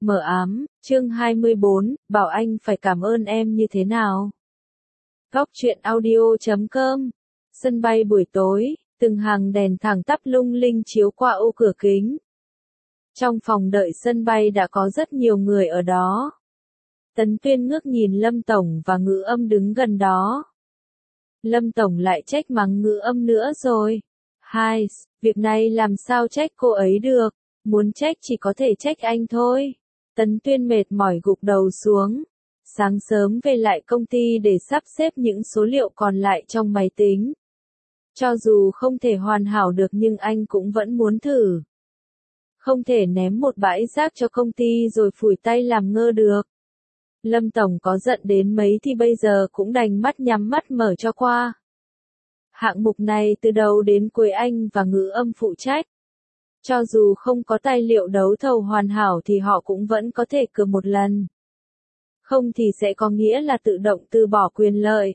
Mờ ám, chương 24, bảo anh phải cảm ơn em như thế nào? Góc truyện audio.com. Sân bay buổi tối, từng hàng đèn thẳng tắp lung linh chiếu qua ô cửa kính. Trong phòng đợi sân bay đã có rất nhiều người ở đó. Tấn Tuyên ngước nhìn Lâm Tổng và Ngữ Âm đứng gần đó. Lâm Tổng lại trách mắng Ngữ Âm nữa rồi. Hai, việc này làm sao trách cô ấy được, muốn trách chỉ có thể trách anh thôi. Tấn Tuyên mệt mỏi gục đầu xuống. Sáng sớm về lại công ty để sắp xếp những số liệu còn lại trong máy tính. Cho dù không thể hoàn hảo được nhưng anh cũng vẫn muốn thử. Không thể ném một bãi rác cho công ty rồi phủi tay làm ngơ được. Lâm Tổng có giận đến mấy thì bây giờ cũng đành mắt nhắm mắt mở cho qua. Hạng mục này từ đầu đến cuối anh và Ngữ Âm phụ trách. Cho dù không có tài liệu đấu thầu hoàn hảo thì họ cũng vẫn có thể cược một lần. Không thì sẽ có nghĩa là tự động từ bỏ quyền lợi.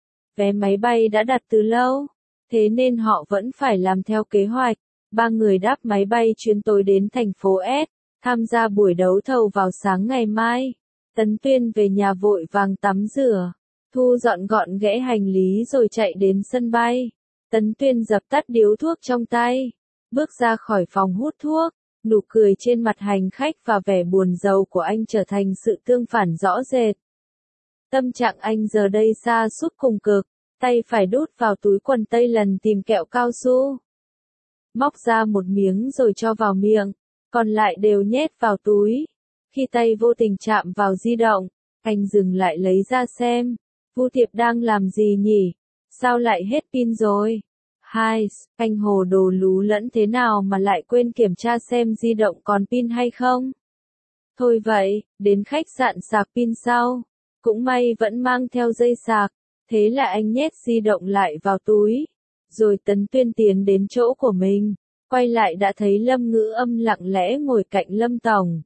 Vé máy bay đã đặt từ lâu, thế nên họ vẫn phải làm theo kế hoạch. 3 người đáp máy bay chuyến tối đến thành phố S, tham gia buổi đấu thầu vào sáng ngày mai. Tấn Tuyên về nhà vội vàng tắm rửa, thu dọn gọn ghẽ hành lý rồi chạy đến sân bay. Tấn Tuyên dập tắt điếu thuốc trong tay, bước ra khỏi phòng hút thuốc, nụ cười trên mặt hành khách và vẻ buồn rầu của anh trở thành sự tương phản rõ rệt. Tâm trạng anh giờ đây sa sút cùng cực, tay phải đút vào túi quần tây lần tìm kẹo cao su. Móc ra một miếng rồi cho vào miệng, còn lại đều nhét vào túi. Khi tay vô tình chạm vào di động, anh dừng lại lấy ra xem. Vu Thiệp đang làm gì nhỉ? Sao lại hết pin rồi? Hai, anh hồ đồ lú lẫn thế nào mà lại quên kiểm tra xem di động còn pin hay không? Thôi vậy, đến khách sạn sạc pin sau. Cũng may vẫn mang theo dây sạc, thế là anh nhét di động lại vào túi. Rồi Tấn Tuyên tiến đến chỗ của mình, quay lại đã thấy Lâm Ngữ Âm lặng lẽ ngồi cạnh Lâm Tổng.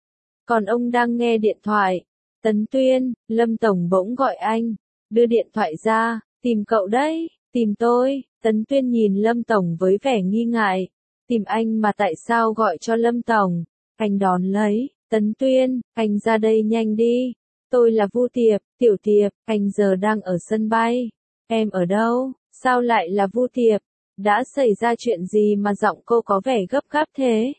Còn ông đang nghe điện thoại. Tấn Tuyên, Lâm Tổng bỗng gọi anh, đưa điện thoại ra, tìm cậu đấy, tìm tôi. Tấn Tuyên nhìn Lâm Tổng với vẻ nghi ngại, tìm anh mà tại sao gọi cho Lâm Tổng? Anh đón lấy, Tấn Tuyên, anh ra đây nhanh đi, tôi là Vu Thiệp, Tiểu Thiệp, anh giờ đang ở sân bay. Em ở đâu? Sao lại là Vu Thiệp? Đã xảy ra chuyện gì mà giọng cô có vẻ gấp gáp thế?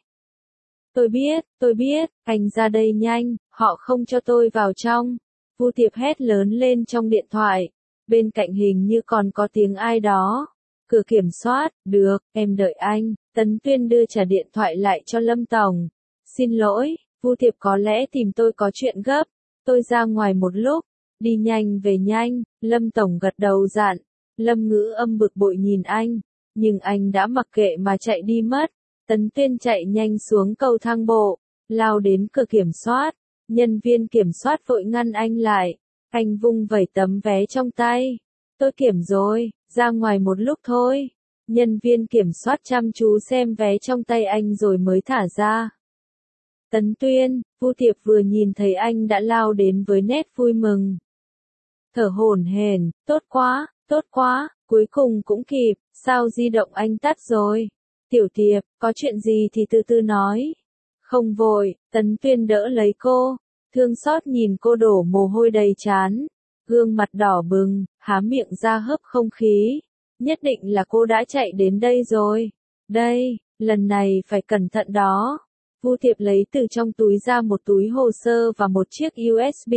Tôi biết, anh ra đây nhanh, họ không cho tôi vào trong. Vu Thiệp hét lớn lên trong điện thoại, bên cạnh hình như còn có tiếng ai đó. Cửa kiểm soát, được, em đợi anh. Tấn Tuyên đưa trả điện thoại lại cho Lâm Tổng. Xin lỗi, Vu Thiệp có lẽ tìm tôi có chuyện gấp, tôi ra ngoài một lúc, đi nhanh về nhanh. Lâm Tổng gật đầu dặn. Lâm Ngữ Âm bực bội nhìn anh, nhưng anh đã mặc kệ mà chạy đi mất. Tấn Tuyên chạy nhanh xuống cầu thang bộ, lao đến cửa kiểm soát. Nhân viên kiểm soát vội ngăn anh lại. Anh vung vẩy tấm vé trong tay. Tôi kiểm rồi, ra ngoài một lúc thôi. Nhân viên kiểm soát chăm chú xem vé trong tay anh rồi mới thả ra. Tấn Tuyên, Vu Thiệp vừa nhìn thấy anh đã lao đến với nét vui mừng. Thở hổn hển, tốt quá, cuối cùng cũng kịp, sao di động anh tắt rồi? Tiểu Thiệp, có chuyện gì thì từ từ nói. Không vội, Tấn Tuyên đỡ lấy cô, thương xót nhìn cô đổ mồ hôi đầy trán, gương mặt đỏ bừng, há miệng ra hớp không khí. Nhất định là cô đã chạy đến đây rồi. Đây, lần này phải cẩn thận đó. Vu Thiệp lấy từ trong túi ra một túi hồ sơ và một chiếc USB.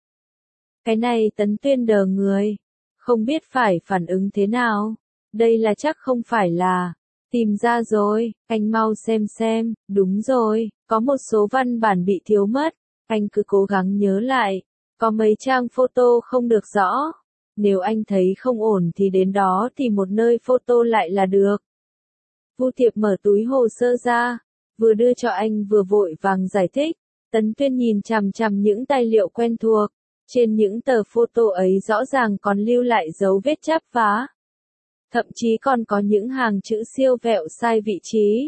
Cái này Tấn Tuyên đờ người, không biết phải phản ứng thế nào. Đây là chắc không phải là tìm ra rồi, anh mau xem, đúng rồi, có một số văn bản bị thiếu mất, anh cứ cố gắng nhớ lại, có mấy trang photo không được rõ. Nếu anh thấy không ổn thì đến đó tìm một nơi photo lại là được. Vu Thiệp mở túi hồ sơ ra, vừa đưa cho anh vừa vội vàng giải thích. Tấn Tuyên nhìn chằm chằm những tài liệu quen thuộc. Trên những tờ photo ấy rõ ràng còn lưu lại dấu vết chắp vá. Thậm chí còn có những hàng chữ siêu vẹo sai vị trí.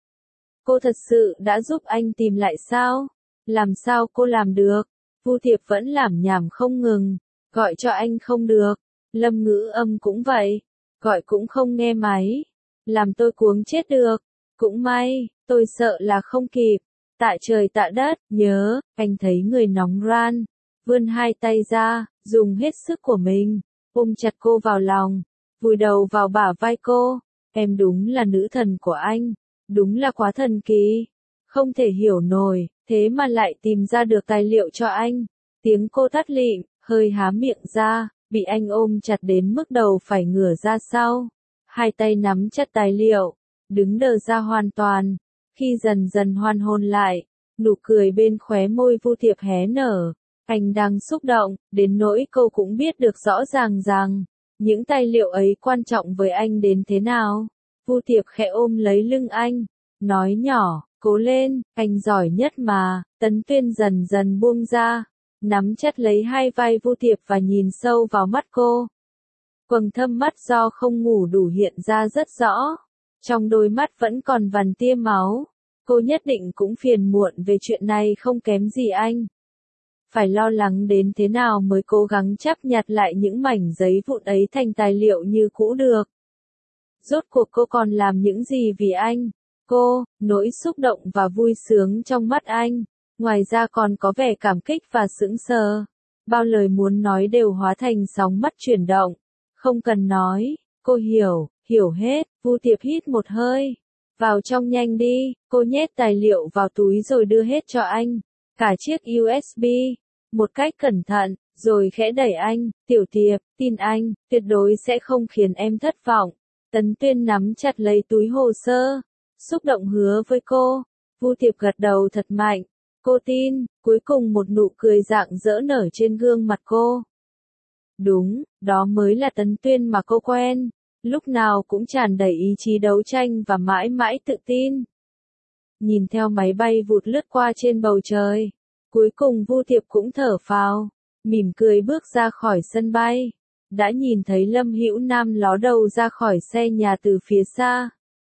Cô thật sự đã giúp anh tìm lại sao? Làm sao cô làm được? Vu Thiệp vẫn lảm nhảm không ngừng. Gọi cho anh không được. Lâm Ngữ Âm cũng vậy. Gọi cũng không nghe máy. Làm tôi cuống chết được. Cũng may, tôi sợ là không kịp. Tạ trời tạ đất, nhớ, anh thấy người nóng ran, vươn hai tay ra, dùng hết sức của mình, ôm chặt cô vào lòng, vùi đầu vào bả vai cô. Em đúng là nữ thần của anh, đúng là quá thần kỳ, không thể hiểu nổi, thế mà lại tìm ra được tài liệu cho anh. Tiếng cô tắt lịm, hơi há miệng ra, bị anh ôm chặt đến mức đầu phải ngửa ra sau. Hai tay nắm chặt tài liệu, đứng đờ ra hoàn toàn. Khi dần dần hoàn hồn lại, nụ cười bên khóe môi Vu Tiệp hé nở. Anh đang xúc động, đến nỗi cô cũng biết được rõ ràng rằng, những tài liệu ấy quan trọng với anh đến thế nào. Vu Tiệp khẽ ôm lấy lưng anh, nói nhỏ, cố lên, anh giỏi nhất mà. Tấn Tuyên dần dần buông ra, nắm chặt lấy hai vai Vu Tiệp và nhìn sâu vào mắt cô. Quầng thâm mắt do không ngủ đủ hiện ra rất rõ. Trong đôi mắt vẫn còn vằn tia máu. Cô nhất định cũng phiền muộn về chuyện này không kém gì anh. Phải lo lắng đến thế nào mới cố gắng chắp nhặt lại những mảnh giấy vụn ấy thành tài liệu như cũ được. Rốt cuộc cô còn làm những gì vì anh? Cô, nỗi xúc động và vui sướng trong mắt anh. Ngoài ra còn có vẻ cảm kích và sững sờ. Bao lời muốn nói đều hóa thành sóng mắt chuyển động. Không cần nói, cô hiểu hết. Vu Tiệp hít một hơi. Vào trong nhanh đi, cô nhét tài liệu vào túi rồi đưa hết cho anh. Cả chiếc USB. Một cách cẩn thận, rồi khẽ đẩy anh. Tiểu Tiệp, tin anh, tuyệt đối sẽ không khiến em thất vọng. Tấn Tuyên nắm chặt lấy túi hồ sơ. Xúc động hứa với cô. Vu Tiệp gật đầu thật mạnh. Cô tin, cuối cùng một nụ cười rạng rỡ nở trên gương mặt cô. Đúng, đó mới là Tấn Tuyên mà cô quen. Lúc nào cũng tràn đầy ý chí đấu tranh và mãi mãi tự tin. Nhìn theo máy bay vụt lướt qua trên bầu trời. Cuối cùng Vu Tiệp cũng thở phào, mỉm cười bước ra khỏi sân bay. Đã nhìn thấy Lâm Hữu Nam ló đầu ra khỏi xe nhà từ phía xa.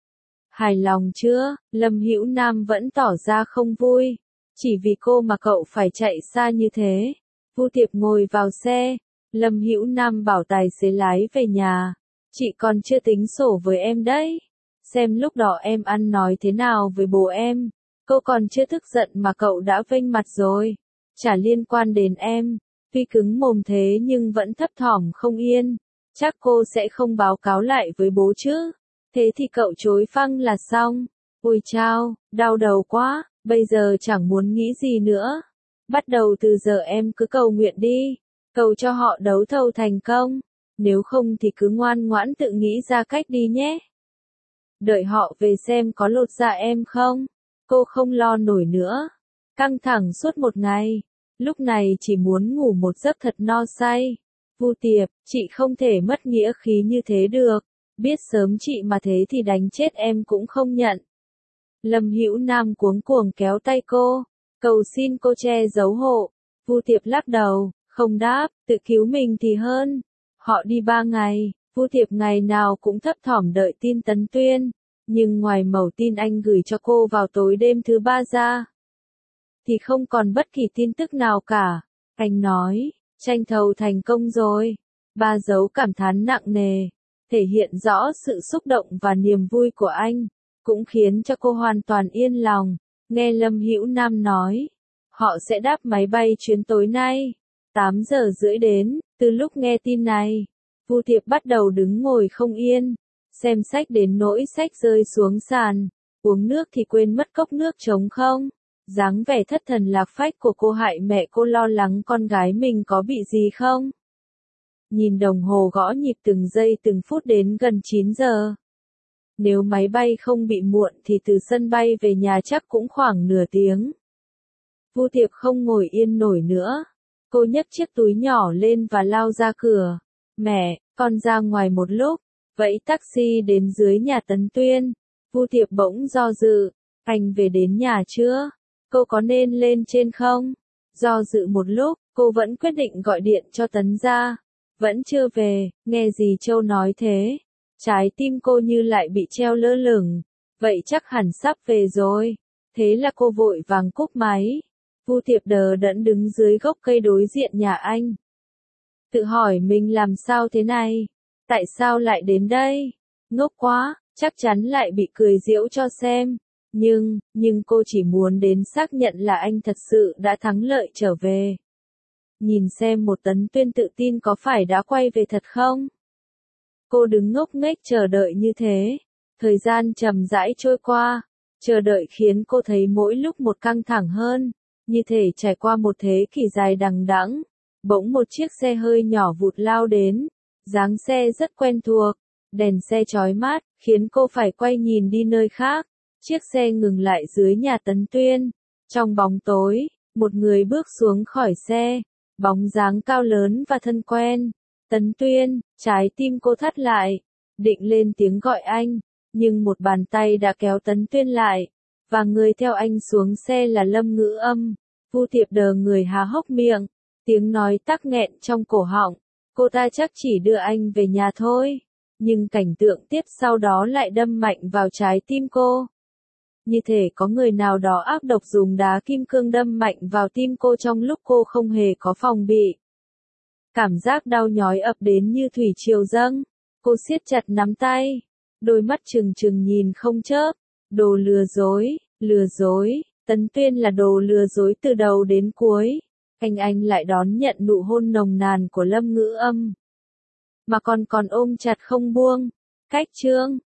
Hài lòng chưa? Lâm Hữu Nam vẫn tỏ ra không vui. Chỉ vì cô mà cậu phải chạy xa như thế. Vu Tiệp ngồi vào xe. Lâm Hữu Nam bảo tài xế lái về nhà. Chị còn chưa tính sổ với em đấy. Xem lúc đó em ăn nói thế nào với bố em. Cô còn chưa tức giận mà cậu đã vênh mặt rồi. Chả liên quan đến em. Tuy cứng mồm thế nhưng vẫn thấp thỏm không yên. Chắc cô sẽ không báo cáo lại với bố chứ. Thế thì cậu chối phăng là xong. Ôi chao, đau đầu quá, bây giờ chẳng muốn nghĩ gì nữa. Bắt đầu từ giờ em cứ cầu nguyện đi. Cầu cho họ đấu thầu thành công. Nếu không thì cứ ngoan ngoãn tự nghĩ ra cách đi nhé. Đợi họ về xem có lột dạ em không. Cô không lo nổi nữa. Căng thẳng suốt một ngày. Lúc này chỉ muốn ngủ một giấc thật no say. Vu Tiệp, chị không thể mất nghĩa khí như thế được. Biết sớm chị mà thế thì đánh chết em cũng không nhận. Lâm Hữu Nam cuống cuồng kéo tay cô. Cầu xin cô che giấu hộ. Vu Tiệp lắc đầu, không đáp, tự cứu mình thì hơn. Họ đi 3 ngày. Vu Tiệp ngày nào cũng thấp thỏm đợi tin Tấn Tuyên. Nhưng ngoài mẩu tin anh gửi cho cô vào tối đêm thứ 3 ra, thì không còn bất kỳ tin tức nào cả. Anh nói, tranh thầu thành công rồi. 3 dấu cảm thán nặng nề, thể hiện rõ sự xúc động và niềm vui của anh, cũng khiến cho cô hoàn toàn yên lòng. Nghe Lâm Hữu Nam nói, họ sẽ đáp máy bay chuyến tối nay, 8 giờ rưỡi đến. Từ lúc nghe tin này, Vu Tiệp bắt đầu đứng ngồi không yên, xem sách đến nỗi sách rơi xuống sàn, uống nước thì quên mất cốc nước trống không. Dáng vẻ thất thần lạc phách của cô hại mẹ cô lo lắng con gái mình có bị gì không. Nhìn đồng hồ gõ nhịp từng giây từng phút đến gần 9 giờ. Nếu máy bay không bị muộn thì từ sân bay về nhà chắc cũng khoảng nửa tiếng. Vu Tiệp không ngồi yên nổi nữa. Cô nhấc chiếc túi nhỏ lên và lao ra cửa. Mẹ, con ra ngoài một lúc. Vẫy taxi đến dưới nhà Tấn Tuyên. Vu Tiệp bỗng do dự. Anh về đến nhà chưa? Cô có nên lên trên không? Do dự một lúc, cô vẫn quyết định gọi điện cho Tấn gia. Vẫn chưa về, nghe dì Châu nói thế. Trái tim cô như lại bị treo lơ lửng. Vậy chắc hẳn sắp về rồi. Thế là cô vội vàng cúp máy. Vu Tiệp đờ đẫn đứng dưới gốc cây đối diện nhà anh. Tự hỏi mình làm sao thế này? Tại sao lại đến đây? Ngốc quá, chắc chắn lại bị cười giễu cho xem. Nhưng cô chỉ muốn đến xác nhận là anh thật sự đã thắng lợi trở về. Nhìn xem một Tấn Tuyên tự tin có phải đã quay về thật không? Cô đứng ngốc nghếch chờ đợi như thế. Thời gian chậm rãi trôi qua. Chờ đợi khiến cô thấy mỗi lúc một căng thẳng hơn. Như thể trải qua một thế kỷ dài đằng đẵng. Bỗng một chiếc xe hơi nhỏ vụt lao đến. Dáng xe rất quen thuộc. Đèn xe chói mắt, khiến cô phải quay nhìn đi nơi khác. Chiếc xe ngừng lại dưới nhà Tấn Tuyên. Trong bóng tối, một người bước xuống khỏi xe. Bóng dáng cao lớn và thân quen. Tấn Tuyên, trái tim cô thắt lại. Định lên tiếng gọi anh. Nhưng một bàn tay đã kéo Tấn Tuyên lại. Và người theo anh xuống xe là Lâm Ngữ Âm. Vu Tiệp đờ người há hốc miệng. Tiếng nói tắc nghẹn trong cổ họng. Cô ta chắc chỉ đưa anh về nhà thôi. Nhưng cảnh tượng tiếp sau đó lại đâm mạnh vào trái tim cô. Như thể có người nào đó ác độc dùng đá kim cương đâm mạnh vào tim cô trong lúc cô không hề có phòng bị. Cảm giác đau nhói ập đến như thủy triều dâng. Cô siết chặt nắm tay. Đôi mắt trừng trừng nhìn không chớp. Đồ lừa dối, Tấn Tuyên là đồ lừa dối từ đầu đến cuối. Anh lại đón nhận nụ hôn nồng nàn của Lâm Ngữ Âm. Mà còn ôm chặt không buông. Cách chương